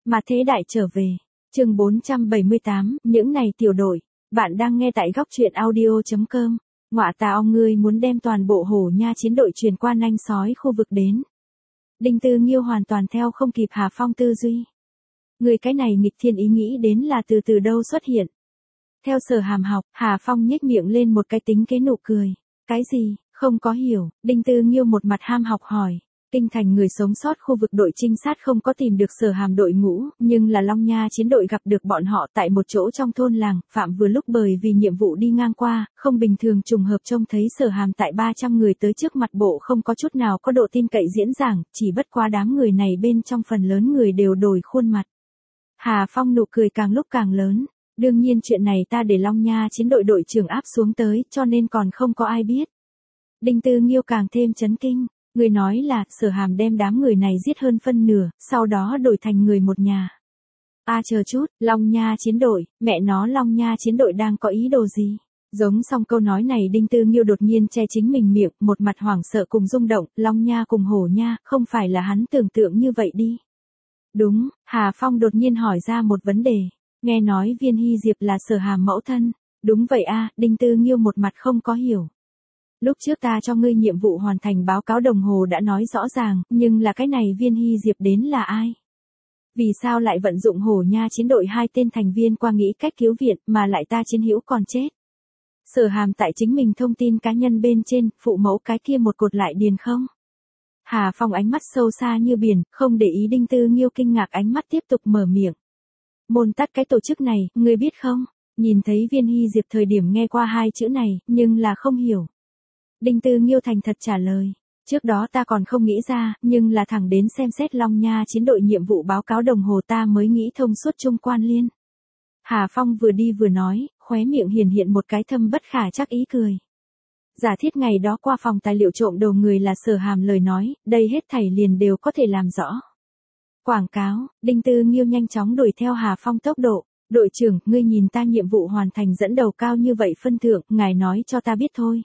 Mà thế đại trở về. Chương 478, những này tiểu đội. Bạn đang nghe tại góc truyện audio.com. Ngọa tào ngươi muốn đem toàn bộ Hổ Nha chiến đội truyền qua nanh sói khu vực đến. Đinh Tư Nghiêu hoàn toàn theo không kịp Hà Phong tư duy. Người cái này nghịch thiên ý nghĩ đến là từ đâu xuất hiện. Theo Sở Hàm học, Hà Phong nhếch miệng lên một cái tính kế nụ cười. Cái gì, không có hiểu, Đinh Tư Nghiêu một mặt ham học hỏi. Kinh thành người sống sót khu vực đội trinh sát không có tìm được Sở Hàm đội ngũ, nhưng là Long Nha chiến đội gặp được bọn họ tại một chỗ trong thôn làng, Phạm vừa lúc bởi vì nhiệm vụ đi ngang qua, không bình thường trùng hợp trông thấy Sở Hàm tại 300 người tới trước mặt bộ không có chút nào có độ tin cậy diễn giảng, chỉ bất quá đám người này bên trong phần lớn người đều đổi khuôn mặt. Hà Phong nụ cười càng lúc càng lớn, đương nhiên chuyện này ta để Long Nha chiến đội đội trưởng áp xuống tới, cho nên còn không có ai biết. Đinh Tư Nghiêu càng thêm chấn kinh. Người nói là, Sở Hàm đem đám người này giết hơn phân nửa, sau đó đổi thành người một nhà. Chờ chút, Long Nha chiến đội, mẹ nó Long Nha chiến đội đang có ý đồ gì? Giống xong câu nói này Đinh Tư Nghiêu đột nhiên che chính mình miệng, một mặt hoảng sợ cùng rung động, Long Nha cùng Hổ Nha, không phải là hắn tưởng tượng như vậy đi. Đúng, Hà Phong đột nhiên hỏi ra một vấn đề. Nghe nói Viên Hy Diệp là Sở Hàm mẫu thân. Đúng vậy Đinh Tư Nghiêu một mặt không có hiểu. Lúc trước ta cho ngươi nhiệm vụ hoàn thành báo cáo đồng hồ đã nói rõ ràng, nhưng là cái này Viên Hy Diệp đến là ai? Vì sao lại vận dụng Hổ Nha chiến đội 2 tên thành viên qua nghĩ cách cứu viện mà lại ta chiến hữu còn chết? Sở Hàm tại chính mình thông tin cá nhân bên trên, phụ mẫu cái kia một cột lại điền không? Hà Phong ánh mắt sâu xa như biển, không để ý Đinh Tư Nghiêu kinh ngạc ánh mắt tiếp tục mở miệng. Môn tắt cái tổ chức này, ngươi biết không? Nhìn thấy Viên Hy Diệp thời điểm nghe qua hai chữ này, nhưng là không hiểu. Đinh Tư Nghiêu thành thật trả lời. Trước đó ta còn không nghĩ ra, nhưng là thẳng đến xem xét Long Nha chiến đội nhiệm vụ báo cáo đồng hồ ta mới nghĩ thông suốt chung quan liên. Hà Phong vừa đi vừa nói, khóe miệng hiện một cái thâm bất khả trắc ý cười. Giả thiết ngày đó qua phòng tài liệu trộm đầu người là Sở Hàm lời nói, đây hết thảy liền đều có thể làm rõ. Quảng cáo, Đinh Tư Nghiêu nhanh chóng đuổi theo Hà Phong tốc độ. Đội trưởng, ngươi nhìn ta nhiệm vụ hoàn thành dẫn đầu cao như vậy phân thượng, ngài nói cho ta biết thôi.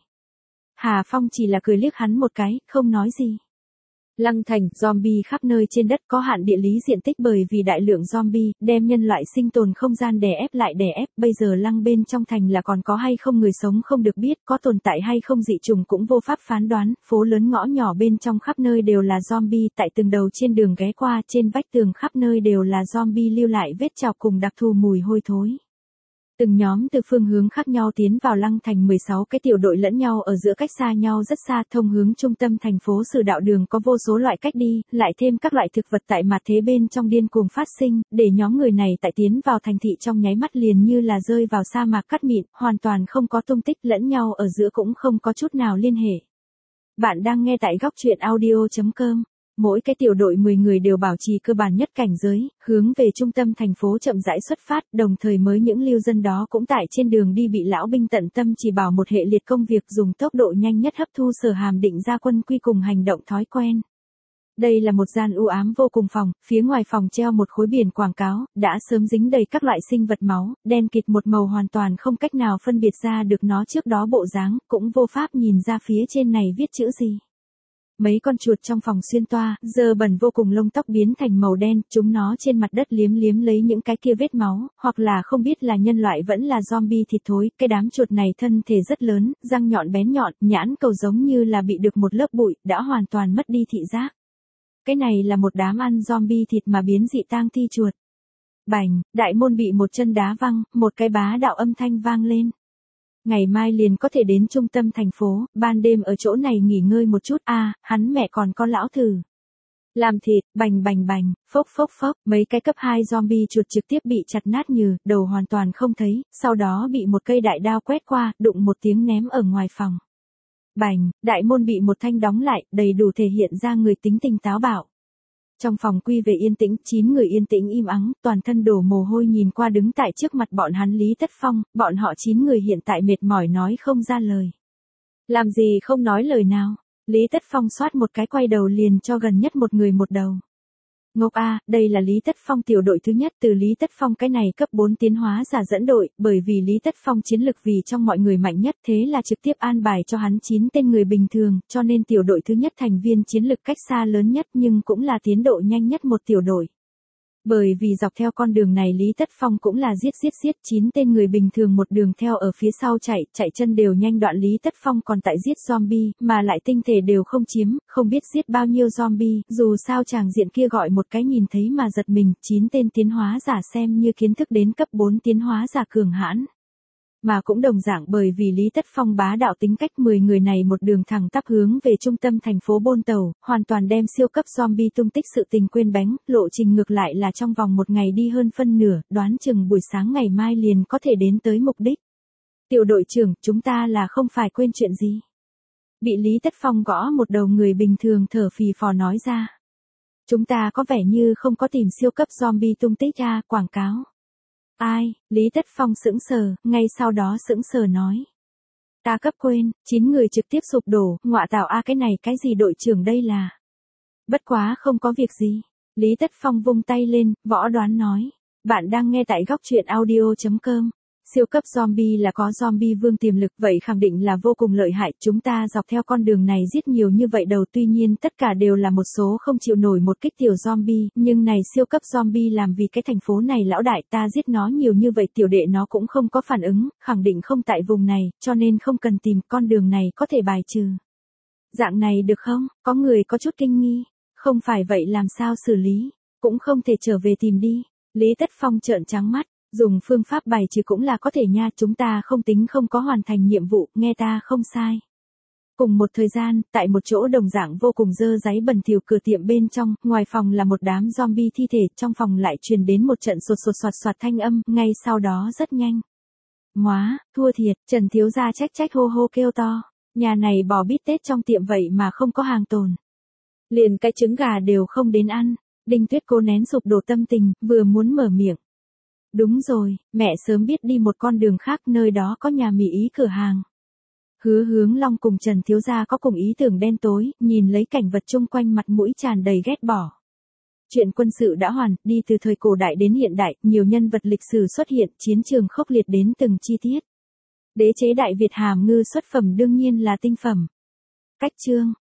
Hà Phong chỉ là cười liếc hắn một cái, không nói gì. Lăng thành, zombie khắp nơi trên đất có hạn địa lý diện tích bởi vì đại lượng zombie, đem nhân loại sinh tồn không gian đè ép lại đè ép, bây giờ lăng bên trong thành là còn có hay không người sống không được biết, có tồn tại hay không dị trùng cũng vô pháp phán đoán, phố lớn ngõ nhỏ bên trong khắp nơi đều là zombie, tại từng đầu trên đường ghé qua, trên vách tường khắp nơi đều là zombie lưu lại vết chọc cùng đặc thù mùi hôi thối. Từng nhóm từ phương hướng khác nhau tiến vào lăng thành 16 cái tiểu đội lẫn nhau ở giữa cách xa nhau rất xa thông hướng trung tâm thành phố Sử Đạo đường có vô số loại cách đi, lại thêm các loại thực vật tại mặt thế bên trong điên cuồng phát sinh, để nhóm người này tại tiến vào thành thị trong nháy mắt liền như là rơi vào sa mạc cát mịn, hoàn toàn không có tung tích lẫn nhau ở giữa cũng không có chút nào liên hệ. Bạn đang nghe tại góc truyện audio.com. Mỗi cái tiểu đội 10 người đều bảo trì cơ bản nhất cảnh giới, hướng về trung tâm thành phố chậm rãi xuất phát, đồng thời mới những lưu dân đó cũng tại trên đường đi bị lão binh tận tâm chỉ bảo một hệ liệt công việc dùng tốc độ nhanh nhất hấp thu Sở Hàm định ra quân quy cùng hành động thói quen. Đây là một gian u ám vô cùng phòng, phía ngoài phòng treo một khối biển quảng cáo, đã sớm dính đầy các loại sinh vật máu, đen kịt một màu hoàn toàn không cách nào phân biệt ra được nó trước đó bộ dáng, cũng vô pháp nhìn ra phía trên này viết chữ gì. Mấy con chuột trong phòng xuyên toa, dơ bẩn vô cùng lông tóc biến thành màu đen, chúng nó trên mặt đất liếm lấy những cái kia vết máu, hoặc là không biết là nhân loại vẫn là zombie thịt thối, cái đám chuột này thân thể rất lớn, răng nhọn bén nhọn, nhãn cầu giống như là bị được một lớp bụi, đã hoàn toàn mất đi thị giác. Cái này là một đám ăn zombie thịt mà biến dị tang thi chuột. Bành, đại môn bị một chân đá văng, một cái bá đạo âm thanh vang lên. Ngày mai liền có thể đến trung tâm thành phố, ban đêm ở chỗ này nghỉ ngơi một chút hắn mẹ còn có lão thử. Làm thịt, bành bành bành, phốc phốc phốc, mấy cái cấp 2 zombie chuột trực tiếp bị chặt nát nhừ, đầu hoàn toàn không thấy, sau đó bị một cây đại đao quét qua, đụng một tiếng ném ở ngoài phòng. Bành, đại môn bị một thanh đóng lại, đầy đủ thể hiện ra người tính tình táo bạo. Trong phòng quy về yên tĩnh, 9 người yên tĩnh im ắng, toàn thân đổ mồ hôi nhìn qua đứng tại trước mặt bọn hắn Lý Tất Phong, bọn họ 9 người hiện tại mệt mỏi nói không ra lời. Làm gì không nói lời nào, Lý Tất Phong xoát một cái quay đầu liền cho gần nhất một người một đầu. Ngốc đây là Lý Tất Phong tiểu đội thứ nhất từ Lý Tất Phong cái này cấp 4 tiến hóa giả dẫn đội, bởi vì Lý Tất Phong chiến lực vì trong mọi người mạnh nhất thế là trực tiếp an bài cho hắn 9 tên người bình thường, cho nên tiểu đội thứ nhất thành viên chiến lực cách xa lớn nhất nhưng cũng là tiến độ nhanh nhất một tiểu đội. Bởi vì dọc theo con đường này Lý Tất Phong cũng là giết 9 tên người bình thường một đường theo ở phía sau chạy chân đều nhanh, đoạn Lý Tất Phong còn tại giết zombie, mà lại tinh thể đều không chiếm, không biết giết bao nhiêu zombie, dù sao chàng diện kia gọi một cái nhìn thấy mà giật mình, 9 tên tiến hóa giả xem như kiến thức đến cấp 4 tiến hóa giả cường hãn. Mà cũng đồng dạng bởi vì Lý Tất Phong bá đạo tính cách, 10 người này một đường thẳng tắp hướng về trung tâm thành phố Bôn Tàu, hoàn toàn đem siêu cấp zombie tung tích sự tình quên bánh, lộ trình ngược lại là trong vòng một ngày đi hơn phân nửa, đoán chừng buổi sáng ngày mai liền có thể đến tới mục đích. Tiểu đội trưởng, chúng ta là không phải quên chuyện gì. Bị Lý Tất Phong gõ một đầu người bình thường thở phì phò nói ra. Chúng ta có vẻ như không có tìm siêu cấp zombie tung tích quảng cáo. Ai, Lý Tất Phong sững sờ, ngay sau đó sững sờ nói. Ta cấp quên, 9 người trực tiếp sụp đổ, ngọa tạo cái này cái gì đội trưởng đây là. Bất quá không có việc gì. Lý Tất Phong vung tay lên, võ đoán nói. Bạn đang nghe tại góc truyện audio.com. Siêu cấp zombie là có zombie vương tiềm lực, vậy khẳng định là vô cùng lợi hại, chúng ta dọc theo con đường này giết nhiều như vậy đầu, tuy nhiên tất cả đều là một số không chịu nổi một kích tiểu zombie, nhưng này siêu cấp zombie làm vì cái thành phố này lão đại, ta giết nó nhiều như vậy tiểu đệ nó cũng không có phản ứng, khẳng định không tại vùng này, cho nên không cần tìm, con đường này có thể bài trừ. Dạng này được không? Có người có chút kinh nghi, không phải vậy làm sao xử lý, cũng không thể trở về tìm đi. Lý Tất Phong trợn trắng mắt. Dùng phương pháp bài trừ cũng là có thể nha, chúng ta không tính không có hoàn thành nhiệm vụ, nghe ta không sai. Cùng một thời gian, tại một chỗ đồng dạng vô cùng dơ dáy bẩn thỉu cửa tiệm bên trong, ngoài phòng là một đám zombie thi thể, trong phòng lại truyền đến một trận sột soạt thanh âm, ngay sau đó rất nhanh. Móa, thua thiệt, Trần thiếu gia trách hô hô kêu to, nhà này bò bít tết trong tiệm vậy mà không có hàng tồn. Liền cái trứng gà đều không đến ăn, Đinh Tuyết cố nén sụp đổ tâm tình, vừa muốn mở miệng. Đúng rồi, mẹ sớm biết đi một con đường khác, nơi đó có nhà mì ý cửa hàng. Hứa Hướng Long cùng Trần thiếu gia có cùng ý tưởng đen tối, nhìn lấy cảnh vật chung quanh mặt mũi tràn đầy ghét bỏ. Chuyện quân sự đã hoàn, đi từ thời cổ đại đến hiện đại, nhiều nhân vật lịch sử xuất hiện, chiến trường khốc liệt đến từng chi tiết. Đế chế Đại Việt hàm ngư xuất phẩm đương nhiên là tinh phẩm. Cách chương